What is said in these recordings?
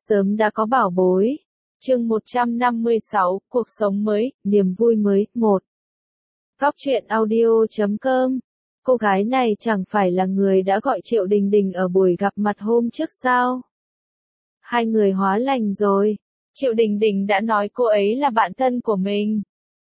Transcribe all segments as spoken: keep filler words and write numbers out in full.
sớm đã có bảo bối. Chương một trăm năm mươi sáu, cuộc sống mới, niềm vui mới, một. Góc truyện audio chấm com. Cô gái này chẳng phải là người đã gọi Triệu Đình Đình ở buổi gặp mặt hôm trước sao? Hai người hóa lành rồi. Triệu Đình Đình đã nói cô ấy là bạn thân của mình.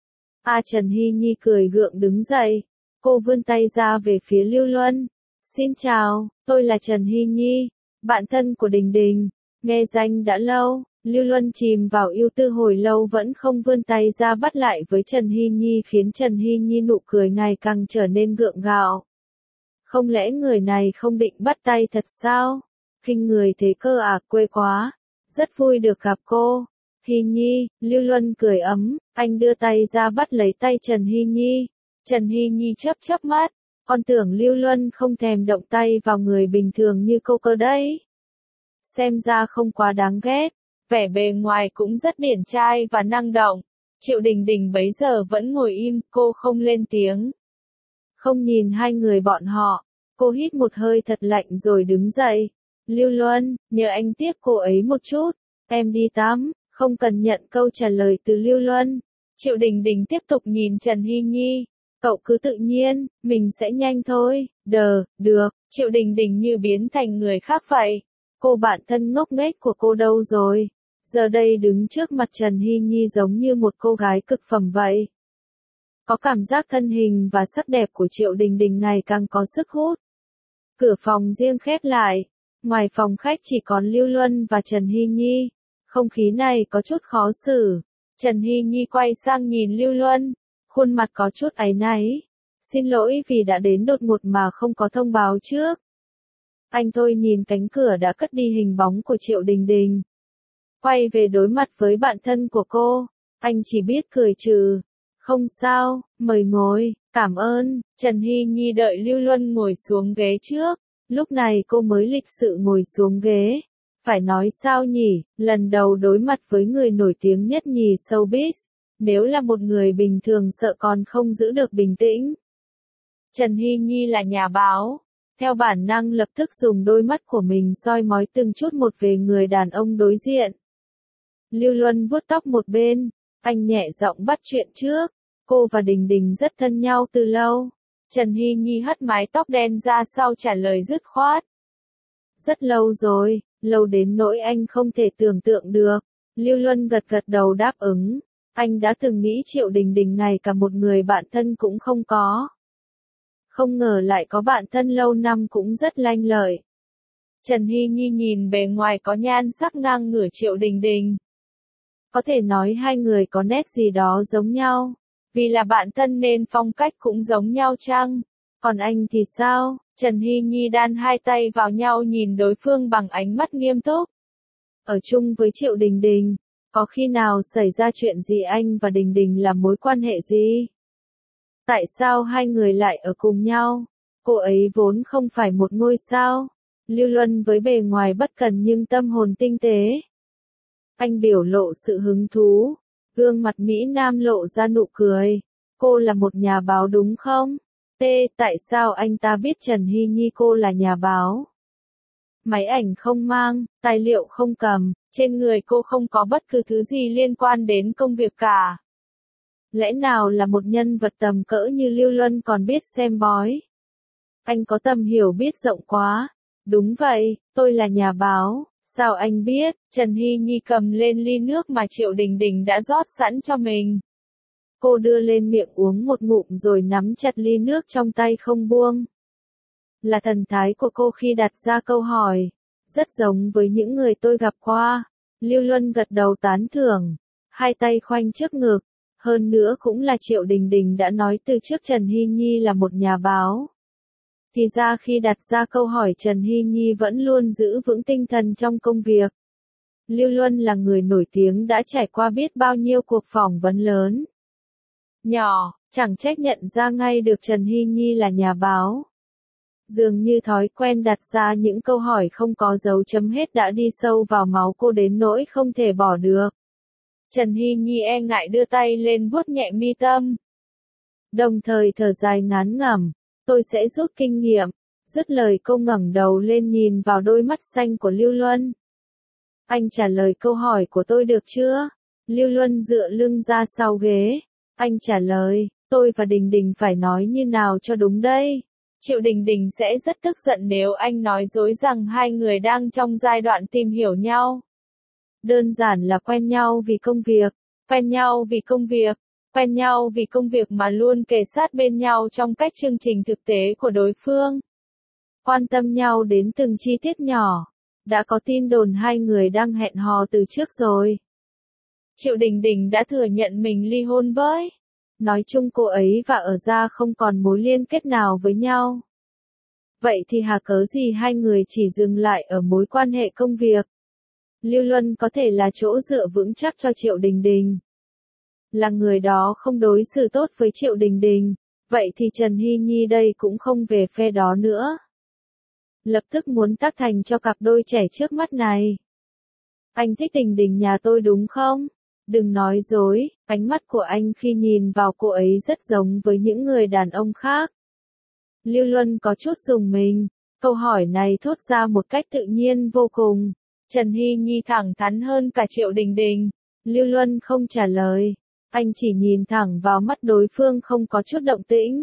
A Trần Hy Nhi cười gượng đứng dậy. Cô vươn tay ra về phía Lưu Luân. Xin chào, tôi là Trần Hy Nhi, bạn thân của Đình Đình. Nghe danh đã lâu, Lưu Luân chìm vào ưu tư hồi lâu vẫn không vươn tay ra bắt lại với Trần Hy Nhi khiến Trần Hy Nhi nụ cười ngày càng trở nên gượng gạo. Không lẽ người này không định bắt tay thật sao? Khinh người thế cơ à, quê quá. Rất vui được gặp cô. Hy Nhi, Lưu Luân cười ấm, anh đưa tay ra bắt lấy tay Trần Hy Nhi. Trần Hy Nhi chớp chớp mắt, con tưởng Lưu Luân không thèm động tay vào người bình thường như cô cơ đấy. Xem ra không quá đáng ghét, vẻ bề ngoài cũng rất điển trai và năng động. Triệu Đình Đình bấy giờ vẫn ngồi im, cô không lên tiếng. Không nhìn hai người bọn họ, cô hít một hơi thật lạnh rồi đứng dậy. Lưu Luân, nhờ anh tiếp cô ấy một chút, em đi tắm, không cần nhận câu trả lời từ Lưu Luân. Triệu Đình Đình tiếp tục nhìn Trần Hy Nhi. Cậu cứ tự nhiên, mình sẽ nhanh thôi, đờ, được, Triệu Đình Đình như biến thành người khác vậy. Cô bạn thân ngốc nghếch của cô đâu rồi? Giờ đây đứng trước mặt Trần Hy Nhi giống như một cô gái cực phẩm vậy. Có cảm giác thân hình và sắc đẹp của Triệu Đình Đình ngày càng có sức hút. Cửa phòng riêng khép lại, ngoài phòng khách chỉ còn Lưu Luân và Trần Hy Nhi. Không khí này có chút khó xử. Trần Hy Nhi quay sang nhìn Lưu Luân, khuôn mặt có chút áy náy. Xin lỗi vì đã đến đột ngột mà không có thông báo trước. Anh thôi nhìn cánh cửa đã cất đi hình bóng của Triệu Đình Đình. Quay về đối mặt với bạn thân của cô, anh chỉ biết cười trừ. Không sao, mời ngồi, cảm ơn. Trần Hy Nhi đợi Lưu Luân ngồi xuống ghế trước, lúc này cô mới lịch sự ngồi xuống ghế. Phải nói sao nhỉ, lần đầu đối mặt với người nổi tiếng nhất nhì showbiz, nếu là một người bình thường sợ còn không giữ được bình tĩnh. Trần Hy Nhi là nhà báo, theo bản năng lập tức dùng đôi mắt của mình soi mói từng chút một về người đàn ông đối diện. Lưu Luân vuốt tóc một bên, anh nhẹ giọng bắt chuyện trước, cô và Đình Đình rất thân nhau từ lâu. Trần Hy Nhi hất mái tóc đen ra sau trả lời dứt khoát. Rất lâu rồi, lâu đến nỗi anh không thể tưởng tượng được. Lưu Luân gật gật đầu đáp ứng. Anh đã từng nghĩ Triệu Đình Đình này cả một người bạn thân cũng không có. Không ngờ lại có bạn thân lâu năm cũng rất lanh lợi. Trần Hy Nhi nhìn bề ngoài có nhan sắc ngang ngửa Triệu Đình Đình. Có thể nói hai người có nét gì đó giống nhau. Vì là bạn thân nên phong cách cũng giống nhau chăng? Còn anh thì sao? Trần Hy Nhi đan hai tay vào nhau nhìn đối phương bằng ánh mắt nghiêm túc. Ở chung với Triệu Đình Đình, có khi nào xảy ra chuyện gì anh và Đình Đình là mối quan hệ gì? Tại sao hai người lại ở cùng nhau? Cô ấy vốn không phải một ngôi sao. Lưu Luân với bề ngoài bất cần nhưng tâm hồn tinh tế. Anh biểu lộ sự hứng thú. Gương mặt Mỹ Nam lộ ra nụ cười. Cô là một nhà báo đúng không? T. Tại sao anh ta biết Trần Hy Nhi cô là nhà báo? Máy ảnh không mang, tài liệu không cầm, trên người cô không có bất cứ thứ gì liên quan đến công việc cả. Lẽ nào là một nhân vật tầm cỡ như Lưu Luân còn biết xem bói? Anh có tầm hiểu biết rộng quá. Đúng vậy, tôi là nhà báo. Sao anh biết? Trần Hy Nhi cầm lên ly nước mà Triệu Đình Đình đã rót sẵn cho mình. Cô đưa lên miệng uống một ngụm rồi nắm chặt ly nước trong tay không buông. Là thần thái của cô khi đặt ra câu hỏi. Rất giống với những người tôi gặp qua. Lưu Luân gật đầu tán thưởng. Hai tay khoanh trước ngực. Hơn nữa cũng là Triệu Đình Đình đã nói từ trước Trần Hy Nhi là một nhà báo. Thì ra khi đặt ra câu hỏi Trần Hy Nhi vẫn luôn giữ vững tinh thần trong công việc. Lưu Luân là người nổi tiếng đã trải qua biết bao nhiêu cuộc phỏng vấn lớn. Nhỏ, chẳng trách nhận ra ngay được Trần Hy Nhi là nhà báo. Dường như thói quen đặt ra những câu hỏi không có dấu chấm hết đã đi sâu vào máu cô đến nỗi không thể bỏ được. Trần Hy Nhi e ngại đưa tay lên vuốt nhẹ mi tâm. Đồng thời thở dài ngán ngẩm, tôi sẽ rút kinh nghiệm. Dứt lời cô ngẩng đầu lên nhìn vào đôi mắt xanh của Lưu Luân. Anh trả lời câu hỏi của tôi được chưa? Lưu Luân dựa lưng ra sau ghế. Anh trả lời, tôi và Đình Đình phải nói như nào cho đúng đây? Triệu Đình Đình sẽ rất tức giận nếu anh nói dối rằng hai người đang trong giai đoạn tìm hiểu nhau. Đơn giản là quen nhau vì công việc, quen nhau vì công việc, quen nhau vì công việc mà luôn kề sát bên nhau trong cách chương trình thực tế của đối phương. Quan tâm nhau đến từng chi tiết nhỏ. Đã có tin đồn hai người đang hẹn hò từ trước rồi. Triệu Đình Đình đã thừa nhận mình ly hôn với. Nói chung cô ấy và ở ra không còn mối liên kết nào với nhau. Vậy thì hà cớ gì hai người chỉ dừng lại ở mối quan hệ công việc? Lưu Luân có thể là chỗ dựa vững chắc cho Triệu Đình Đình. Là người đó không đối xử tốt với Triệu Đình Đình, vậy thì Trần Hy Nhi đây cũng không về phe đó nữa. Lập tức muốn tác thành cho cặp đôi trẻ trước mắt này. Anh thích Đình Đình nhà tôi đúng không? Đừng nói dối, ánh mắt của anh khi nhìn vào cô ấy rất giống với những người đàn ông khác. Lưu Luân có chút rùng mình, câu hỏi này thốt ra một cách tự nhiên vô cùng. Trần Hy Nhi thẳng thắn hơn cả Triệu Đình Đình. Lưu Luân không trả lời, anh chỉ nhìn thẳng vào mắt đối phương không có chút động tĩnh.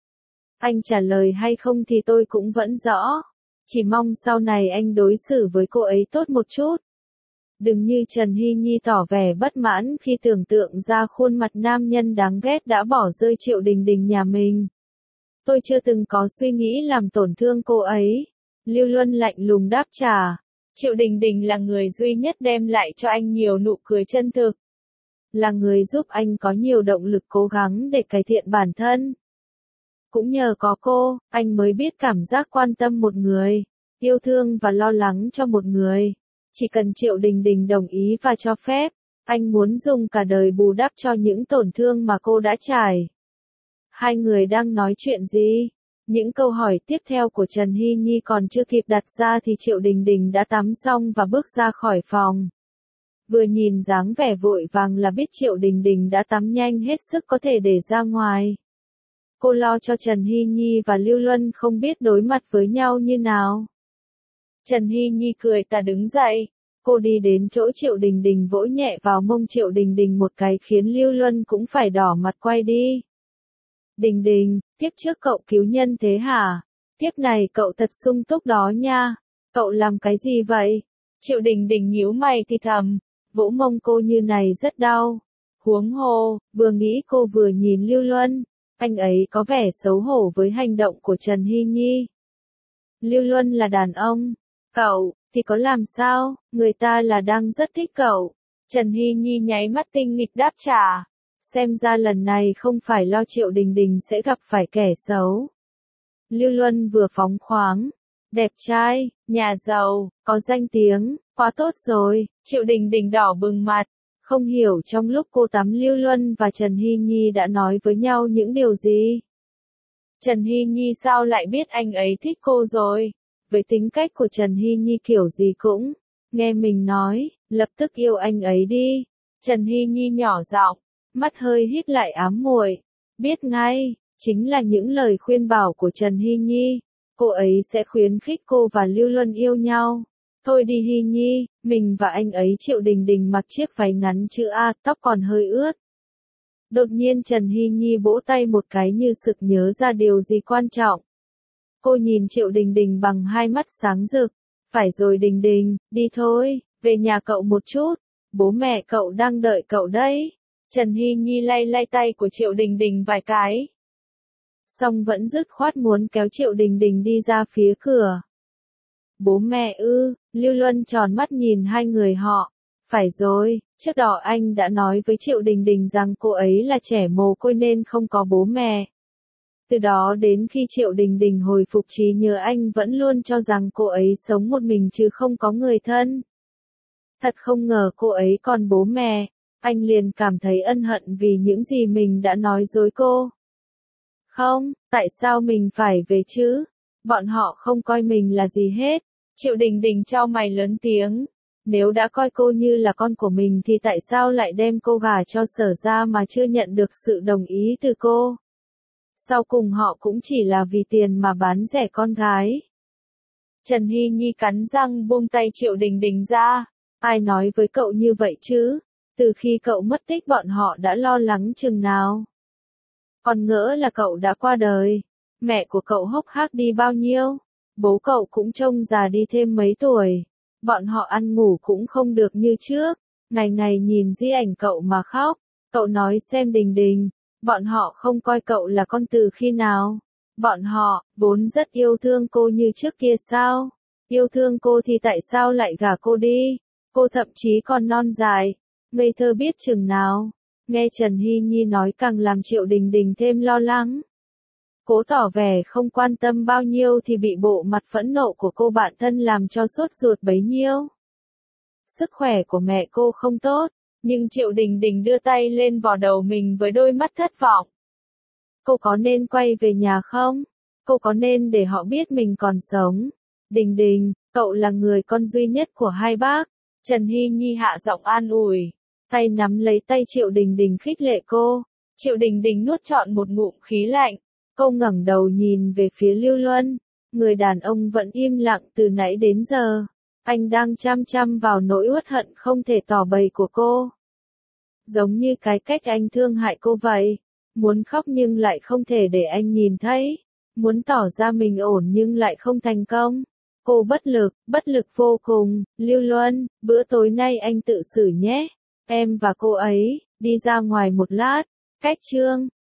Anh trả lời hay không thì tôi cũng vẫn rõ. Chỉ mong sau này anh đối xử với cô ấy tốt một chút. Đừng như Trần Hy Nhi tỏ vẻ bất mãn khi tưởng tượng ra khuôn mặt nam nhân đáng ghét đã bỏ rơi Triệu Đình Đình nhà mình. Tôi chưa từng có suy nghĩ làm tổn thương cô ấy. Lưu Luân lạnh lùng đáp trả. Triệu Đình Đình là người duy nhất đem lại cho anh nhiều nụ cười chân thực. Là người giúp anh có nhiều động lực cố gắng để cải thiện bản thân. Cũng nhờ có cô, anh mới biết cảm giác quan tâm một người, yêu thương và lo lắng cho một người. Chỉ cần Triệu Đình Đình đồng ý và cho phép, anh muốn dùng cả đời bù đắp cho những tổn thương mà cô đã trải. Hai người đang nói chuyện gì? Những câu hỏi tiếp theo của Trần Hy Nhi còn chưa kịp đặt ra thì Triệu Đình Đình đã tắm xong và bước ra khỏi phòng. Vừa nhìn dáng vẻ vội vàng là biết Triệu Đình Đình đã tắm nhanh hết sức có thể để ra ngoài. Cô lo cho Trần Hy Nhi và Lưu Luân không biết đối mặt với nhau như nào. Trần Hy Nhi cười tà đứng dậy. Cô đi đến chỗ Triệu Đình Đình vỗ nhẹ vào mông Triệu Đình Đình một cái khiến Lưu Luân cũng phải đỏ mặt quay đi. Đình Đình, tiếp trước cậu cứu nhân thế hả? Tiếp này cậu thật sung túc đó nha. Cậu làm cái gì vậy? Triệu Đình Đình nhíu mày thì thầm. Vỗ mông cô như này rất đau. Huống hồ, vừa nghĩ cô vừa nhìn Lưu Luân. Anh ấy có vẻ xấu hổ với hành động của Trần Hy Nhi. Lưu Luân là đàn ông. Cậu, thì có làm sao, người ta là đang rất thích cậu. Trần Hy Nhi nháy mắt tinh nghịch đáp trả. Xem ra lần này không phải lo Triệu Đình Đình sẽ gặp phải kẻ xấu. Lưu Luân vừa phóng khoáng. Đẹp trai, nhà giàu, có danh tiếng, quá tốt rồi. Triệu Đình Đình đỏ bừng mặt. Không hiểu trong lúc cô tắm Lưu Luân và Trần Hy Nhi đã nói với nhau những điều gì. Trần Hy Nhi sao lại biết anh ấy thích cô rồi? Với tính cách của Trần Hy Nhi kiểu gì cũng, nghe mình nói, lập tức yêu anh ấy đi. Trần Hy Nhi nhỏ giọng, mắt hơi híp lại ám muội. Biết ngay, chính là những lời khuyên bảo của Trần Hy Nhi. Cô ấy sẽ khuyến khích cô và Lưu Luân yêu nhau. Thôi đi Hy Nhi, mình và anh ấy Triệu Đình Đình mặc chiếc váy ngắn chữ A, tóc còn hơi ướt. Đột nhiên Trần Hy Nhi vỗ tay một cái như sực nhớ ra điều gì quan trọng. Cô nhìn Triệu Đình Đình bằng hai mắt sáng rực. Phải rồi Đình Đình, đi thôi, về nhà cậu một chút. Bố mẹ cậu đang đợi cậu đấy. Trần Hy Nhi lay lay tay của Triệu Đình Đình vài cái. Xong vẫn dứt khoát muốn kéo Triệu Đình Đình đi ra phía cửa. Bố mẹ ư, Lưu Luân tròn mắt nhìn hai người họ. Phải rồi, trước đó anh đã nói với Triệu Đình Đình rằng cô ấy là trẻ mồ côi nên không có bố mẹ. Từ đó đến khi Triệu Đình Đình hồi phục trí nhớ anh vẫn luôn cho rằng cô ấy sống một mình chứ không có người thân. Thật không ngờ cô ấy còn bố mẹ, anh liền cảm thấy ân hận vì những gì mình đã nói dối cô. Không, tại sao mình phải về chứ? Bọn họ không coi mình là gì hết. Triệu Đình Đình chau mày lớn tiếng. Nếu đã coi cô như là con của mình thì tại sao lại đem cô gả cho Sở ra mà chưa nhận được sự đồng ý từ cô? Sau cùng họ cũng chỉ là vì tiền mà bán rẻ con gái. Trần Hy Nhi cắn răng buông tay Triệu Đình Đình ra. Ai nói với cậu như vậy chứ? Từ khi cậu mất tích bọn họ đã lo lắng chừng nào. Còn ngỡ là cậu đã qua đời. Mẹ của cậu hốc hác đi bao nhiêu? Bố cậu cũng trông già đi thêm mấy tuổi. Bọn họ ăn ngủ cũng không được như trước. Ngày ngày nhìn di ảnh cậu mà khóc. Cậu nói xem Đình Đình, bọn họ không coi cậu là con từ khi nào? Bọn họ, vốn rất yêu thương cô như trước kia sao? Yêu thương cô thì tại sao lại gả cô đi? Cô thậm chí còn non dài, ngây thơ biết chừng nào. Nghe Trần Hy Nhi nói càng làm Triệu Đình Đình thêm lo lắng. Cố tỏ vẻ không quan tâm bao nhiêu thì bị bộ mặt phẫn nộ của cô bạn thân làm cho sốt ruột bấy nhiêu. Sức khỏe của mẹ cô không tốt, nhưng Triệu Đình Đình đưa tay lên vò đầu mình với đôi mắt thất vọng. Cô có nên quay về nhà không? Cô có nên để họ biết mình còn sống? Đình Đình, cậu là người con duy nhất của hai bác. Trần Hy Nhi hạ giọng an ủi, tay nắm lấy tay Triệu Đình Đình khích lệ cô. Triệu Đình Đình nuốt trọn một ngụm khí lạnh. Cô ngẩng đầu nhìn về phía Lưu Luân. Người đàn ông vẫn im lặng từ nãy đến giờ. Anh đang chăm chăm vào nỗi uất hận không thể tỏ bày của cô. Giống như cái cách anh thương hại cô vậy. Muốn khóc nhưng lại không thể để anh nhìn thấy. Muốn tỏ ra mình ổn nhưng lại không thành công. Cô bất lực, bất lực vô cùng. Lưu Luân, bữa tối nay anh tự xử nhé. Em và cô ấy, đi ra ngoài một lát. Cách Trương.